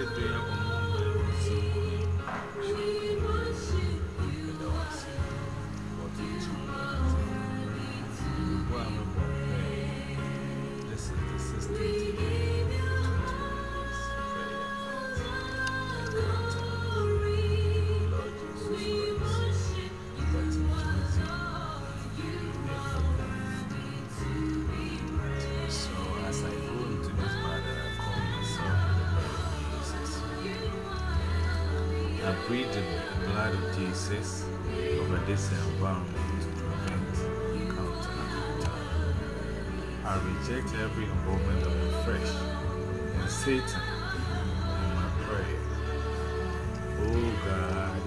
I breathe the blood of Jesus over this environment to prevent counterattack. I reject every involvement of the flesh and Satan in my prayer. Oh God,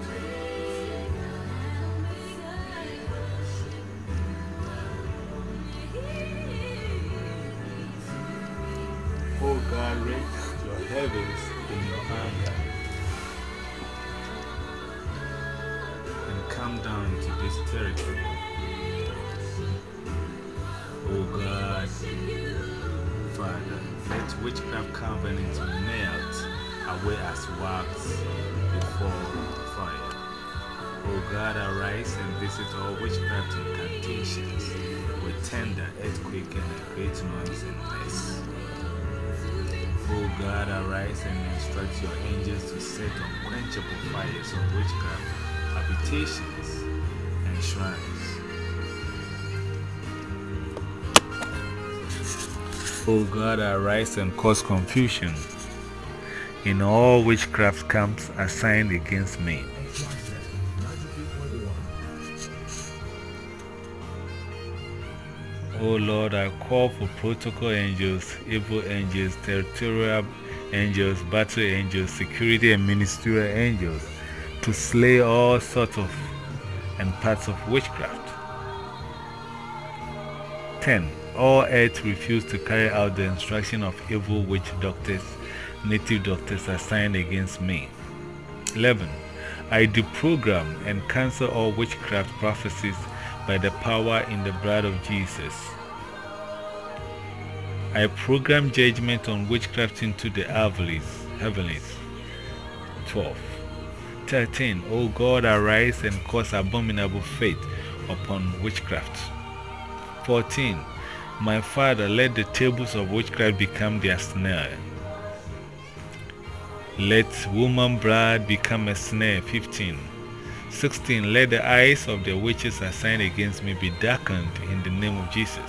oh God, raise your heavens in your anger and come down to this territory. Oh God, Father, let witchcraft covenants melt away as wax before fire. Oh God, arise and visit all witchcraft incantations with tender earthquake and a great noise and mess. Oh God, arise and instruct your angels to set unquenchable fires on witchcraft habitations and shrines. O God, arise and cause confusion in all witchcraft camps assigned against me. O Lord, I call for protocol angels, evil angels, territorial angels, battle angels, security and ministerial angels to slay all sorts of and parts of witchcraft. 10. All earth refuse to carry out the instruction of evil witch doctors, native doctors assigned against me. 11. I deprogram and cancel all witchcraft prophecies by the power in the blood of Jesus. I program judgment on witchcraft into the heavens. 12. 13. O God, arise and cause abominable fate upon witchcraft. 14. My Father, let the tables of witchcraft become their snare. Let woman blood become a snare. 15. 16. Let the eyes of the witches assigned against me be darkened in the name of Jesus.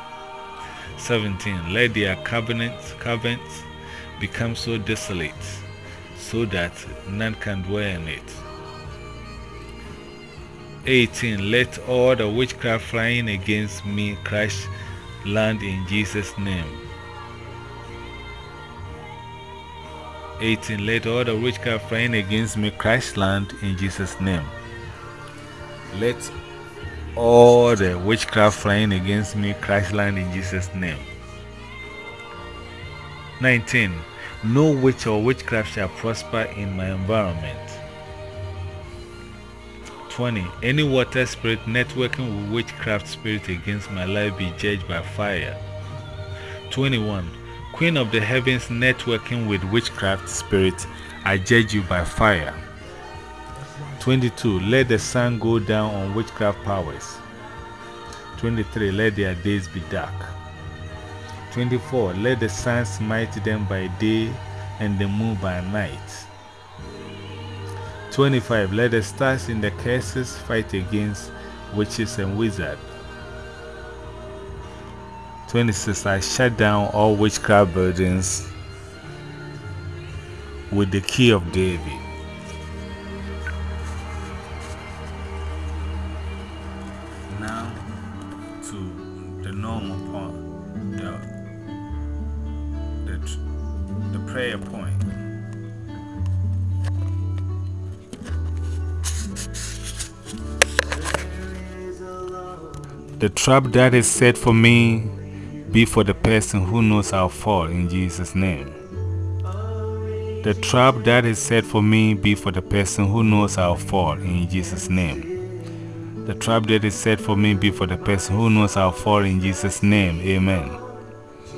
17. Let their caverns become so desolate, so that none can dwell in it. 18. Let all the witchcraft flying against me crash land in Jesus' name. 18. Let all the witchcraft flying against me crash land in Jesus' name. Let all the witchcraft flying against me crash land in Jesus' name. 19. No witch or witchcraft shall prosper in my environment. 20. Any water spirit networking with witchcraft spirit against my life be judged by fire. 21. Queen of the heavens networking with witchcraft spirit, I judge you by fire. 22. Let the sun go down on witchcraft powers. 23. Let their days be dark. 24. Let the sun smite them by day and the moon by night. 25. Let the stars in the curses fight against witches and wizards. 26. I shut down all witchcraft buildings with the key of David. Now to the normal point, the prayer point. The trap that is set for me be for the person who knows I'll fall in Jesus' name. The trap that is set for me be for the person who knows I'll fall in Jesus' name. The trap that is set for me be for the person who knows I'll fall in Jesus' name. Amen.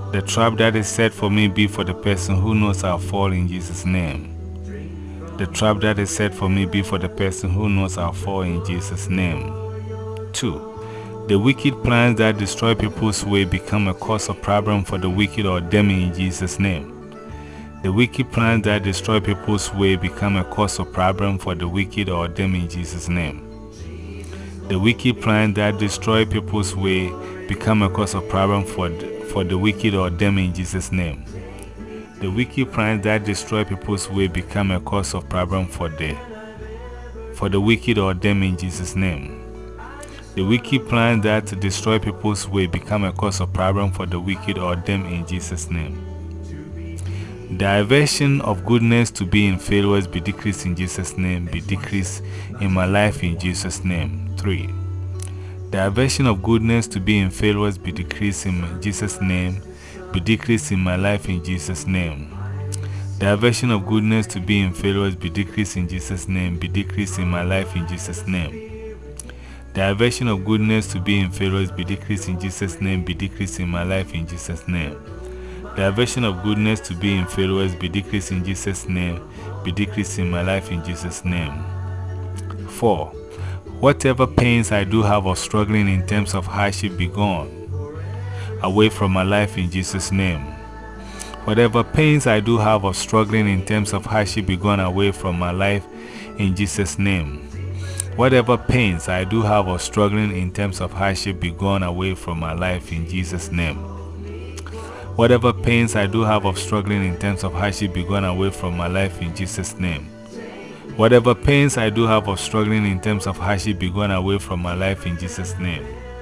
The trap that is set for me be for the person who knows I'll fall in Jesus' name. The trap that is set for me be for the person who knows I'll fall in Jesus' name. 2. The wicked plans that destroy people's way become a cause of problem for the wicked or them in Jesus' name. The wicked plans that destroy people's way become a cause of problem for the wicked or them in Jesus' name. The wicked plans that destroy people's way become a cause of problem for the wicked or them in Jesus' name. The wicked plans that destroy people's way become a cause of problem for the wicked or them in Jesus' name. The wicked plans that destroy people's way become a cause of problem for the wicked or them in Jesus' name. The aversion of goodness to be in failures be decreased in Jesus' name, be decreased in my life in Jesus' name. 3. The aversion of goodness to be in failures be decreased in Jesus' name, be decreased in my life in Jesus' name. The aversion of goodness to be in failures be decreased in Jesus' name, be decreased in my life in Jesus' name. The aversion of goodness to be in failures be decreased in Jesus' name, be decreased in my life in Jesus' name. The aversion of goodness to be in failures be decreased in Jesus' name, be decreased in my life in Jesus' name. 4. Whatever pains I do have of struggling in terms of hardship be gone away from my life in Jesus' name. Whatever pains I do have of struggling in terms of hardship be gone away from my life in Jesus' name. Whatever pains I do have of struggling in terms of hardship be gone away from my life in Jesus' name. Whatever pains I do have of struggling in terms of hardship be gone away from my life in Jesus' name. Whatever pains I do have of struggling in terms of hardship be gone away from my life in Jesus' name.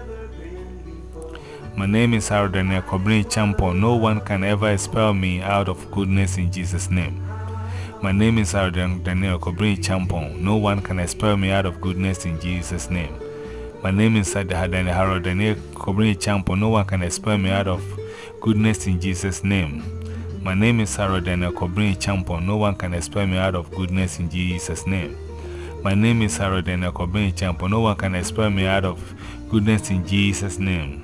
My name is Harold Daniel Kobrin Champon. No one can ever expel me out of goodness in Jesus' name. My name is Harold Daniel Kobrin Champon. No one can expel me out of goodness in Jesus' name. My name is Harold Daniel Kobrin Champon. No one can expel me out of goodness in Jesus' name. My name is Harold Daniel Kobrin Champon. No one can expel me out of goodness in Jesus' name. My name is Harold Daniel Kobrin Champon. No one can expel me out of goodness in Jesus' name.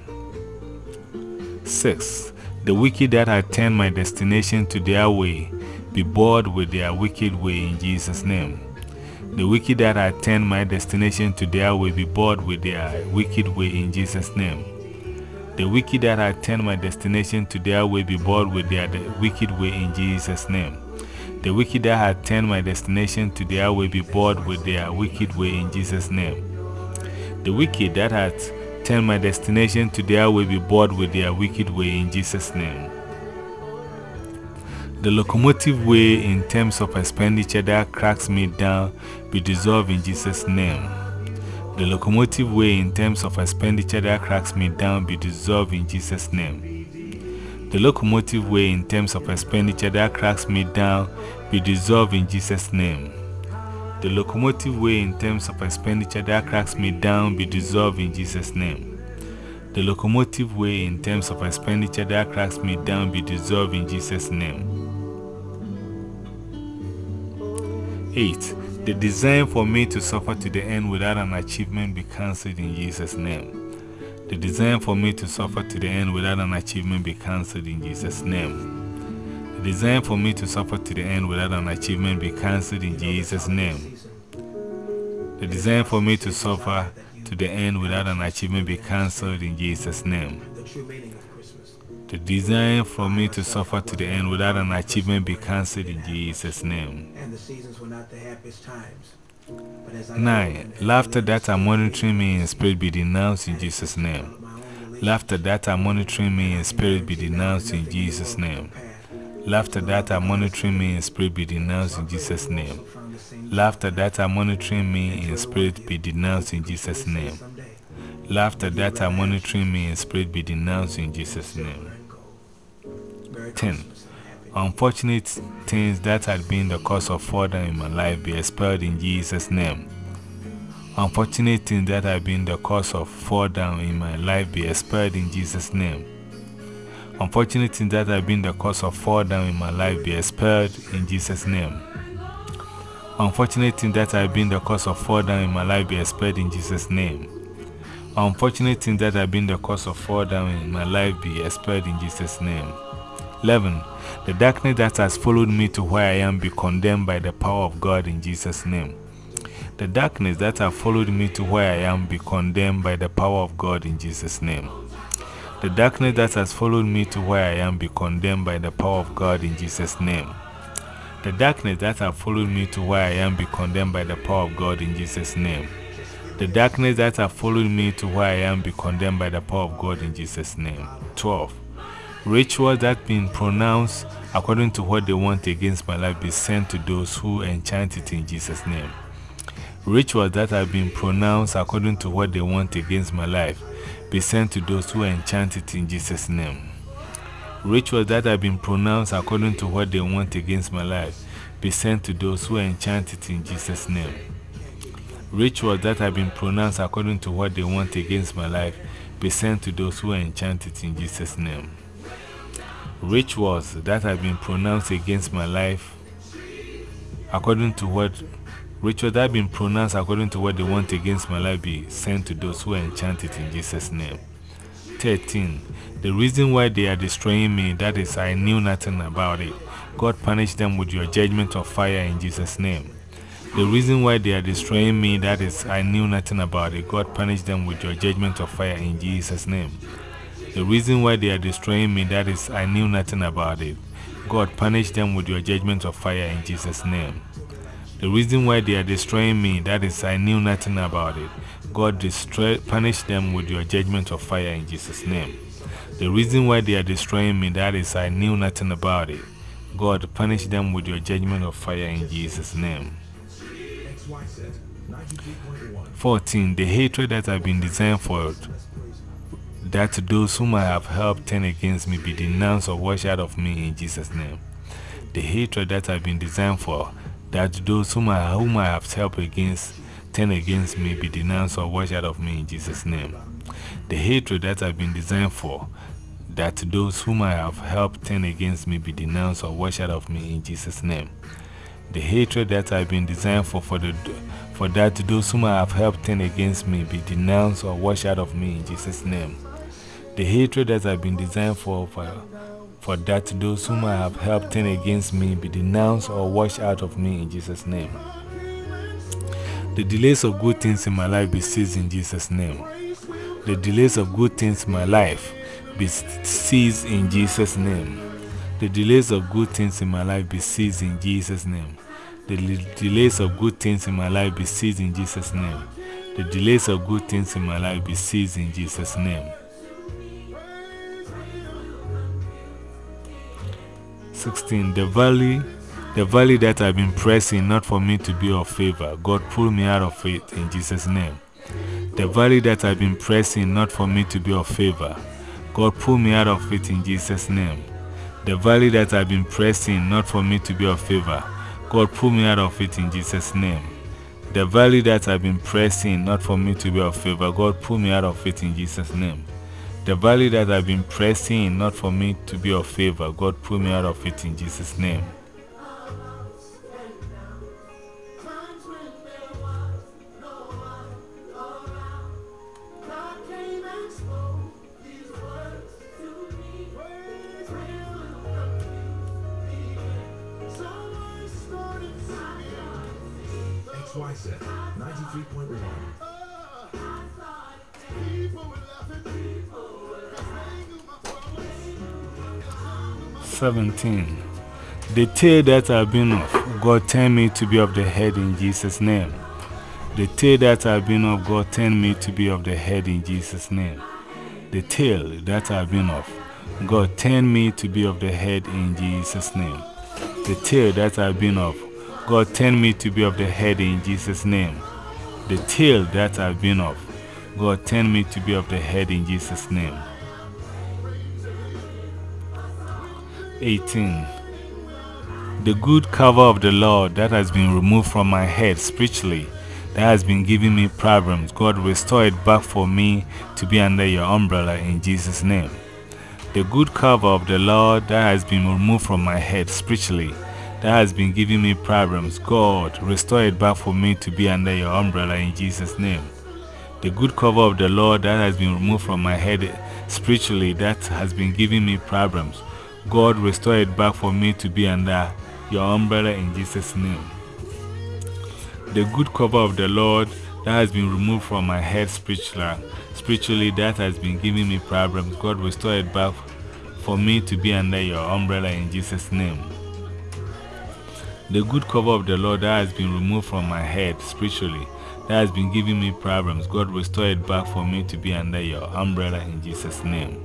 6. The wicked that had turned my destination to their way be bored with their wicked way in Jesus' name. The wicked that had turned my destination to their way be bored with their wicked way in Jesus' name. The wicked that had turned my destination to their way be bored with their wicked way in Jesus' name. The wicked that had turned my destination to their way be bored with their wicked way in Jesus' name. The wicked that had turned my destination to their way be bored with their wicked way in Jesus' name. The locomotive way in terms of expenditure that cracks me down be dissolved in Jesus' name. The locomotive way in terms of expenditure that cracks me down be dissolved in Jesus' name. The locomotive way in terms of expenditure that cracks me down be dissolved in Jesus' name. The locomotive way in terms of expenditure that cracks me down be dissolved in Jesus' name. The locomotive way in terms of expenditure that cracks me down be dissolved in Jesus' name. 8. The design for me to suffer to the end without an achievement be cancelled in Jesus' name. The design for me to suffer to the end without an achievement be cancelled in Jesus' name. The design for me to suffer to the end without an achievement be cancelled in Jesus' name. The design for me to suffer to the end without an achievement be cancelled in Jesus' name. The design for me to suffer to the end without an achievement be cancelled in Jesus' name. 9. Laughter that are monitoring me in spirit be denounced in Jesus' name. Laughter that are monitoring me in spirit be denounced in Jesus' name. Laughter that are monitoring me in spirit be denounced in Jesus' name. Laughter that are monitoring me in spirit be denounced in Jesus' name. Laughter that are monitoring me in spirit be denounced in Jesus' name. 10. Unfortunate things that had been the cause of fall down in my life be expelled in Jesus' name. Unfortunate things that have been the cause of fall down in my life be expelled in Jesus' name. Unfortunate things that have been the cause of fall down in my life be expelled in Jesus' name. Unfortunate things that have been the cause of fall down in my life be expelled in Jesus' name. Unfortunate things that have been the cause of fall down in my life be expelled in Jesus' name. 11. The darkness that has followed me to where I am be condemned by the power of God in Jesus' name. The darkness that has followed me to where I am be condemned by the power of God in Jesus' name. The darkness that has followed me to where I am be condemned by the power of God in Jesus' name. The darkness that has followed me to where I am be condemned by the power of God in Jesus' name. The darkness that has followed me to where I am be condemned by the power of God in Jesus' name. 12. Rituals that have been pronounced according to what they want against my life be sent to those who enchant it in Jesus' name. Rituals that have been pronounced according to what they want against my life be sent to those who enchant it in Jesus' name. Rituals that have been pronounced according to what they want against my life be sent to those who enchant it in Jesus' name. Rituals that have been pronounced according to what they want against my life be sent to those who enchant it in Jesus' name. Rituals that have been pronounced against my life according to what Rituals that have been pronounced according to what they want against my life be sent to those who enchant it in Jesus' name. 13. The reason why they are destroying me, that is, I knew nothing about it. God punish them with your judgment of fire in Jesus' name. The reason why they are destroying me, that is, I knew nothing about it. God punish them with your judgment of fire in Jesus' name. The reason why they are destroying me, that is, I knew nothing about it. God punish them with your judgment of fire in Jesus' name. The reason why they are destroying me, that is, I knew nothing about it. God punish them with your judgment of fire in Jesus' name. The reason why they are destroying me, that is, I knew nothing about it. God punish them with your judgment of fire in Jesus' name. 14. The hatred that has been designed for that those whom I have helped turn against me be denounced or washed out of me in Jesus' name. The hatred that has been designed for that those whom I have helped turn against me be denounced or washed out of me in Jesus' name. The hatred that has been designed for that those whom I have helped turn against me be denounced or washed out of me in Jesus' name. The hatred that has been designed for that those whom I have helped turn against me be denounced or washed out of me in Jesus' name. The hatred that has been designed for that those whom I have helped turn against me be denounced or washed out of me in Jesus' name. The delays of good things in my life be seized in Jesus' name. The delays of good things in my life be seized in Jesus' name. The delays of good things in my life be seized in Jesus' name. The delays of good things in my life be seized in Jesus' name. The delays of good things in my life be seized in Jesus' name. 16. The valley that I've been pressing, not for me to be of favor, God pull me out of it in Jesus' name. The valley that I've been pressing, not for me to be of favor, God pull me out of it in Jesus' name. The valley that I've been pressing, not for me to be of favor, God pull me out of it in Jesus' name. The valley that I've been pressing, not for me to be of favor, God pull me out of it in Jesus' name. The valley that I've been pressing, not for me to be of favor, God pull me out of it in Jesus' name. XYZ 93.1. 17. The tail that I've been of, God turn me to be of the head in Jesus' name. The tail that I've been of, God turn me to be of the head in Jesus' name. The tail that I've been of, God turn me to be of the head in Jesus' name. The tail that I've been of, God turn me to be of the head in Jesus' name. The tail that I've been of, God turn me to be of the head in Jesus' name. 18. The good cover of the Lord that has been removed from my head spiritually, that has been giving me problems, God restore it back for me to be under your umbrella in Jesus' name. The good cover of the Lord that has been removed from my head spiritually, that has been giving me problems, God restore it back for me to be under your umbrella in Jesus' name. The good cover of the Lord that has been removed from my head spiritually, that has been giving me problems, God, restore it back for me to be under your umbrella in Jesus' name. The good cover of the Lord that has been removed from my head spiritually, that has been giving me problems, God, restore it back for me to be under your umbrella in Jesus' name. The good cover of the Lord that has been removed from my head spiritually, that has been giving me problems, God, restore it back for me to be under your umbrella in Jesus' name.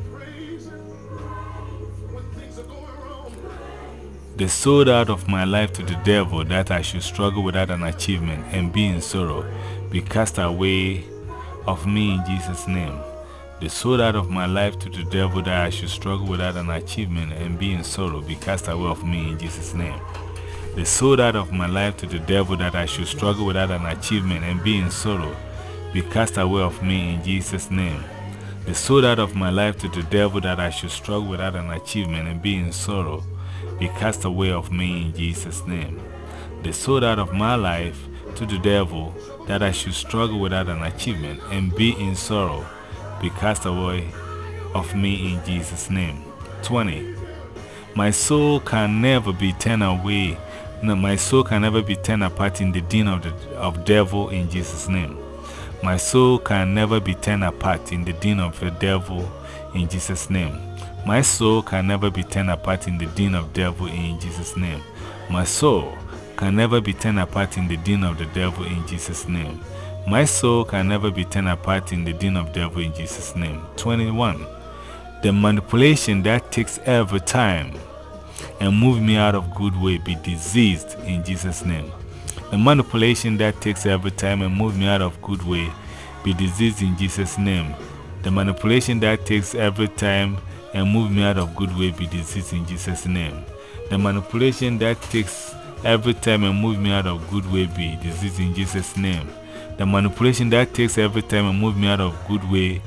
The sold out of my life to the devil, that I should struggle without an achievement and be in sorrow, be cast away of me in Jesus' name. The sold out of my life to the devil, that I should struggle without an achievement and be in sorrow, be cast away of me in Jesus' name. The sold out of my life to the devil, that I should struggle without an achievement and be in sorrow, be cast away of me in Jesus' name. The sold out of my life to the devil, that I should struggle without an achievement and be in sorrow, be cast away of me in Jesus' name. The sold out of my life to the devil, that I should struggle without an achievement and be in sorrow, be cast away of me in Jesus' name. 20. My soul can never be turned away. No, my soul can never be torn apart in the den of devil in Jesus' name. My soul can never be torn apart in the den of the devil in Jesus' name. My soul can never be torn apart in the den of devil in Jesus' name. My soul can never be torn apart in the den of the devil in Jesus' name. My soul can never be torn apart in the den of devil in Jesus' name. 21. The manipulation that takes every time and move me out of good way be diseased in Jesus' name. The manipulation that takes every time and move me out of good way be diseased in Jesus' name. The manipulation that takes every time and move me out of good way be diseased in Jesus' name. The manipulation that takes every time and move me out of good way be diseased in Jesus' name. The manipulation that takes every time and move me out of good way,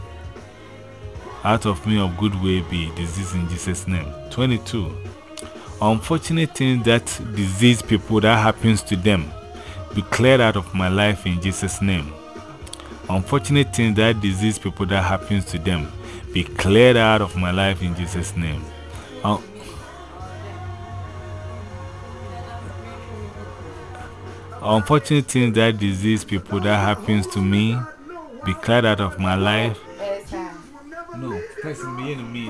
out of me of good way be diseased in Jesus' name. 22. Unfortunate things that disease people, that happens to them, be cleared out of my life in Jesus' name. Unfortunate things that disease people, that happens to them, be cleared out of my life in Jesus' name. Unfortunate things that disease people, that happens to me, be cleared out of my life. No, person being me,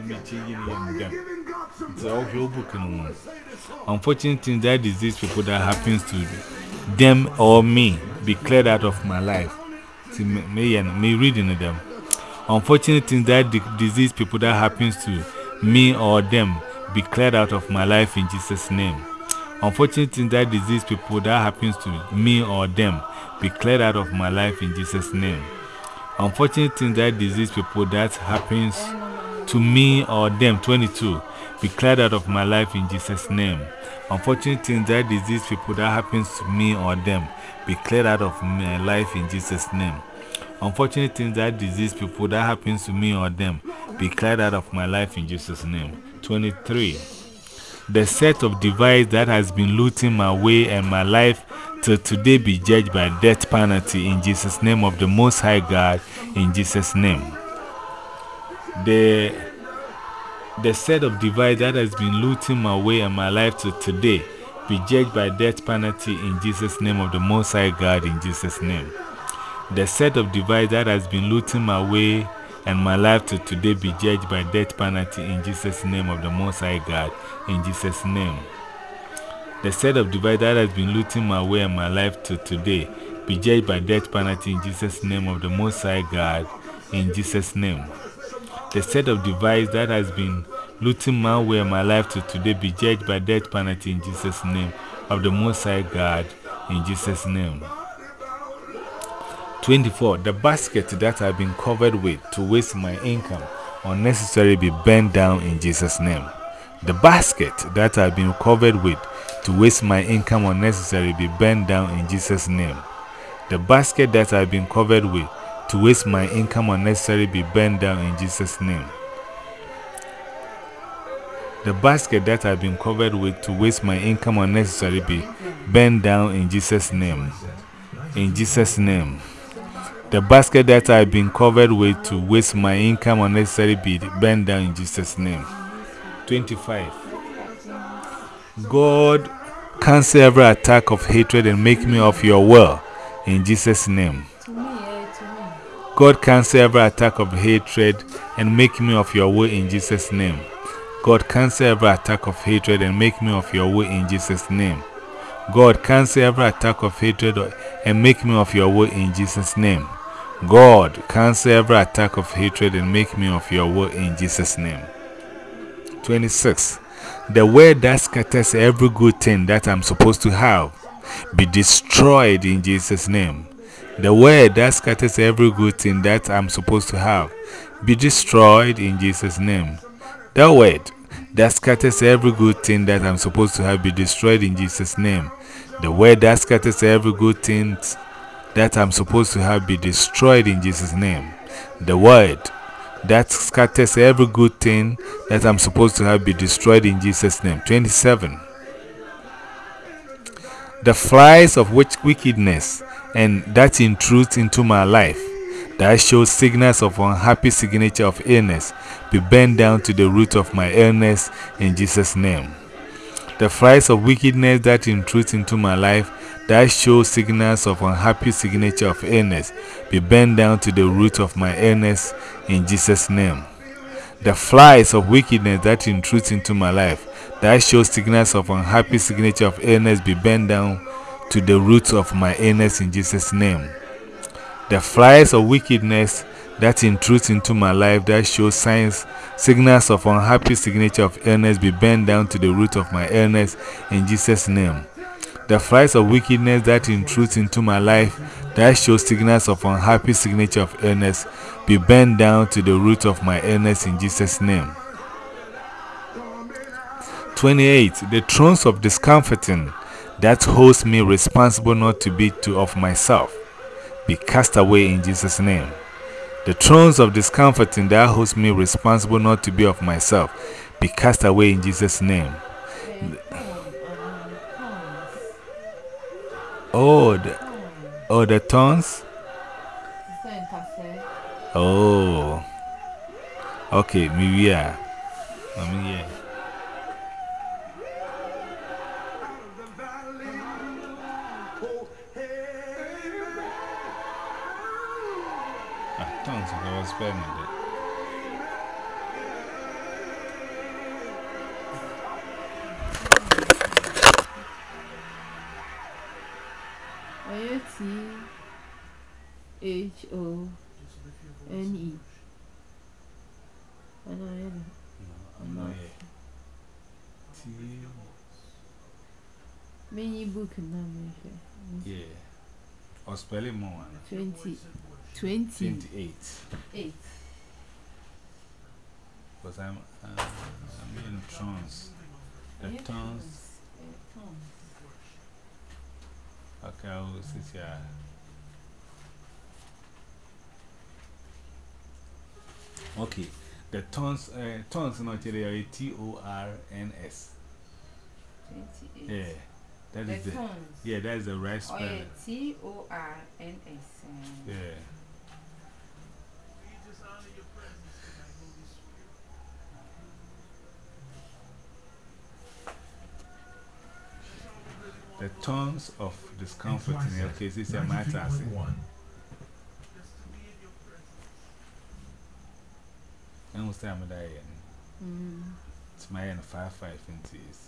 it's all your book. Unfortunate things that disease people, that happens to them or me, be cleared out of my life. See, me reading them. Unfortunate things that disease people, that happens to me or them, be cleared out of my life in Jesus' name. Unfortunate things that disease people, that happens to me or them, be cleared out of my life in Jesus' name. Unfortunate things that disease people, that happens to me or them. 22. Be cleared out of my life in Jesus' name. Unfortunate things that disease people, that happens to me or them, be cleared out of my life in Jesus' name. Unfortunate things that disease people, that happens to me or them, be cleared out of my life in Jesus' name. 23. The set of device that has been looting my way and my life till today be judged by death penalty in Jesus' name of the Most High God, in Jesus' name. The set of device that has been looting my way and my life till today be judged by death penalty in Jesus' name of the Most High God, in Jesus' name. The set of device that has been looting my way and my life till today be judged by death penalty in Jesus' name of the Most High God, in Jesus' name. The set of device that has been looting my way and my life till today be judged by death penalty in Jesus' name of the Most High God, in Jesus' name. The set of device that has been looting my way and my life till today be judged by death penalty in Jesus' name of the Most High God, in Jesus' name. 24. The basket that I've been covered with to waste my income unnecessarily be bent down in Jesus' name. The basket that I've been covered with to waste my income unnecessarily be bent down in Jesus' name. The basket that I've been covered with to waste my income unnecessarily be bent down in Jesus' name. The basket that I've been covered with to waste my income unnecessarily be bent down in Jesus' name. In Jesus' name. The basket that I've been covered with to waste my income unnecessarily be burned down in Jesus' name. 25. God, cancel every attack of hatred and make me of your will in Jesus' name. God, cancel every attack of hatred and make me of your will in Jesus' name. God, cancel every attack of hatred and make me of your will in Jesus' name. God, cancel every attack of hatred and make me of your will in Jesus' name. God, cancel every attack of hatred and make me of your will in Jesus' name. 26. The word that scatters every good thing that I'm supposed to have be destroyed in Jesus' name. The word that scatters every good thing that I'm supposed to have be destroyed in Jesus' name. The word that scatters every good thing that I'm supposed to have be destroyed in Jesus' name. The word that scatters every good thing that I'm supposed to have be destroyed in Jesus' name. The word that scatters every good thing that I'm supposed to have be destroyed in Jesus' name. 27. The flies of wickedness and that intrudes into my life, that shows signals of unhappy signature of illness, be bent down to the root of my illness in Jesus' name. The flies of wickedness that intrudes into my life, that shows signals of unhappy signature of illness, be bent down to the root of my illness in Jesus' name. The flies of wickedness that intrudes into my life, that shows signals of unhappy signature of illness, be bent down to the root of my illness in Jesus' name. The flies of wickedness that intrudes into my life, that shows signals of unhappy signature of illness, be bent down to the root of my illness in Jesus' name. The flies of wickedness that intrudes into my life, that shows signals of unhappy signature of illness, be bent down to the root of my illness in Jesus' name. 28. The thrones of discomforting that holds me responsible not to be of myself be cast away in Jesus' name. The thrones of discomforting that holds me responsible not to be of myself be cast away in Jesus' name. Oh, the thorns? Oh, okay, maybe yeah. I mean, yeah. Thorns, I was spelling it. Thone. Many book number. Yeah. Or spelling more. 28. 8. Because I'm in trance. The tones. Okay, I will sit here. Okay, the tones not here, T-O-R-N-S. 28. Yeah, that is the tones. Yeah, that is the right spelling. T-O-R-N-S. Yeah. The tones of discomfort in your case is a matter. I was saying, it's my 5-5 inches.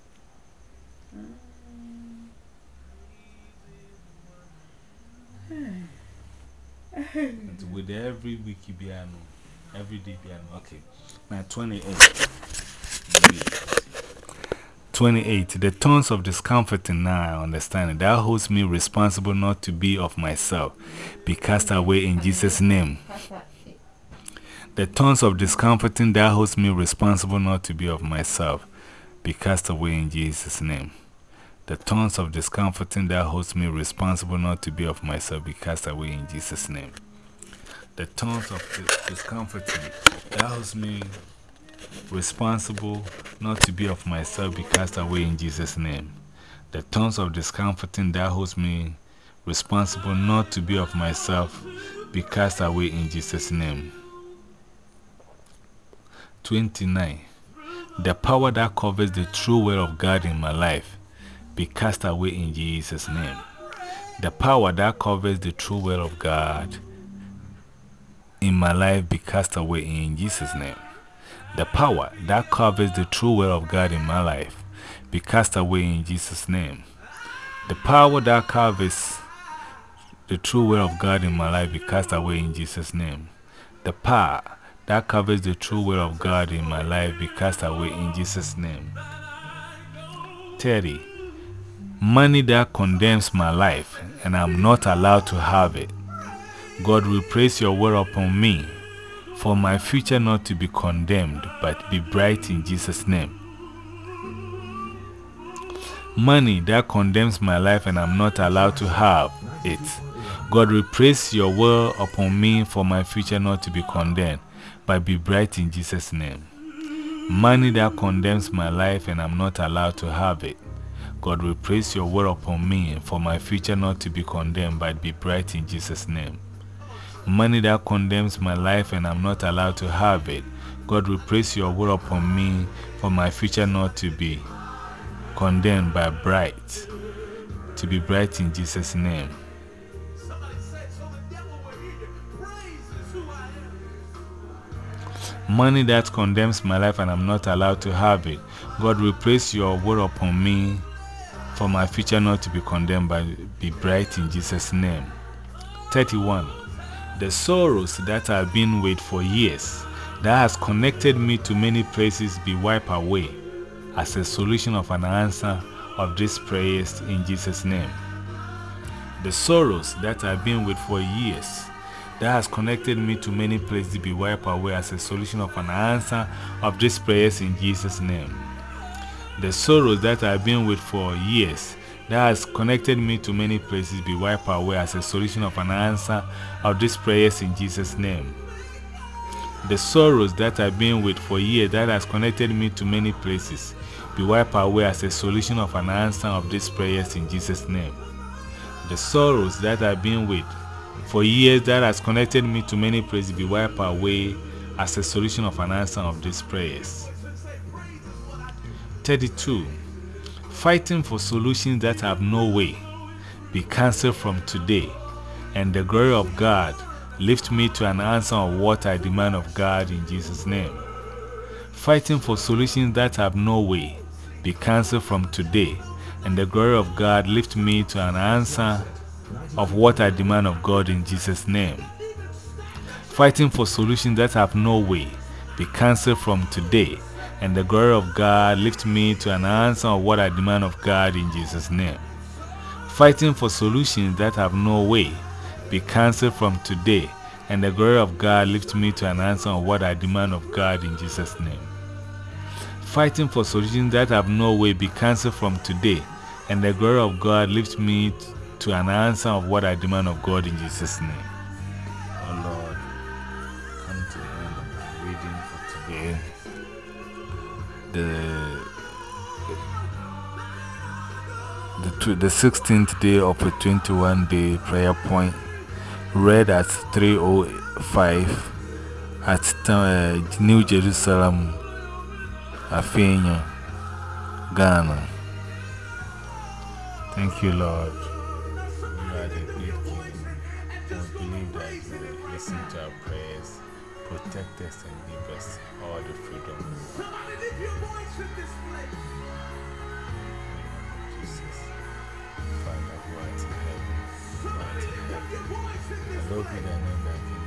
And with every week, piano, every day, piano. Okay, now 28. 28. The tones of discomforting now I understand it. That holds me responsible not to be of myself. Be cast away in Jesus' name. The tones of discomforting that holds me responsible not to be of myself. Be cast away in Jesus' name. The tones of discomforting that holds me responsible not to be of myself. Be cast away in Jesus' name. The tones of discomforting that holds me responsible not to be of myself be cast away in Jesus' name. The tones of discomforting that holds me responsible not to be of myself be cast away in Jesus' name. 29. The power that covers the true will of God in my life be cast away in Jesus' name. The power that covers the true will of God in my life be cast away in Jesus' name. The power that covers the true will of God in my life be cast away in Jesus' name. The power that covers the true will of God in my life be cast away in Jesus' name. The power that covers the true will of God in my life be cast away in Jesus' name. 30. Money that condemns my life and I'm not allowed to have it. God will place your word upon me for my future not to be condemned but be bright in Jesus' name. Money that condemns my life and I'm not allowed to have it. God will place your word upon me for my future not to be condemned but be bright in Jesus' name. Money that condemns my life and I'm not allowed to have it. God will place your word upon me for my future not to be condemned but be bright in Jesus' name. Money that condemns my life and I'm not allowed to have it. God will place your word upon me for my future not to be condemned but bright, to be bright in Jesus' name. Money that condemns my life and I'm not allowed to have it. God will place your word upon me for my future not to be condemned but be bright in Jesus' name. 31. The sorrows that I've been with for years, that has connected me to many places, be wiped away as a solution of an answer of these prayers in Jesus' name. The sorrows that I've been with for years, that has connected me to many places, be wiped away as a solution of an answer of these prayers in Jesus' name. The sorrows that I've been with for years, that has connected me to many places, be wiped away as a solution of an answer of these prayers in Jesus' name. The sorrows that I've been with for years, that has connected me to many places, be wiped away as a solution of an answer of these prayers in Jesus' name. The sorrows that I've been with for years, that has connected me to many places, be wiped away as a solution of an answer of these prayers. 32. Fighting for solutions that have no way, be cancelled from today, and the glory of God lift me to an answer of what I demand of God in Jesus' name. Fighting for solutions that have no way, be cancelled from today, and the glory of God lift me to an answer of what I demand of God in Jesus' name. Fighting for solutions that have no way, be cancelled from today, and the glory of God lift me to an answer of what I demand of God in Jesus' name. Fighting for solutions that have no way, be cancelled from today, and the glory of God lift me to an answer of what I demand of God in Jesus' name. Fighting for solutions that have no way, be cancelled from today, and the glory of God lift me to an answer of what I demand of God in Jesus' name. Oh Lord, come to the end of my reading for today. The 16th day of a 21-day prayer point, read at 3:05 at New Jerusalem, Afenya, Ghana. Thank you, Lord. You are the great King. We believe that you will listen to our prayers, protect us, and give us all the freedom. Jesus, Father who art in heaven, hallowed be thy name, thy kingdom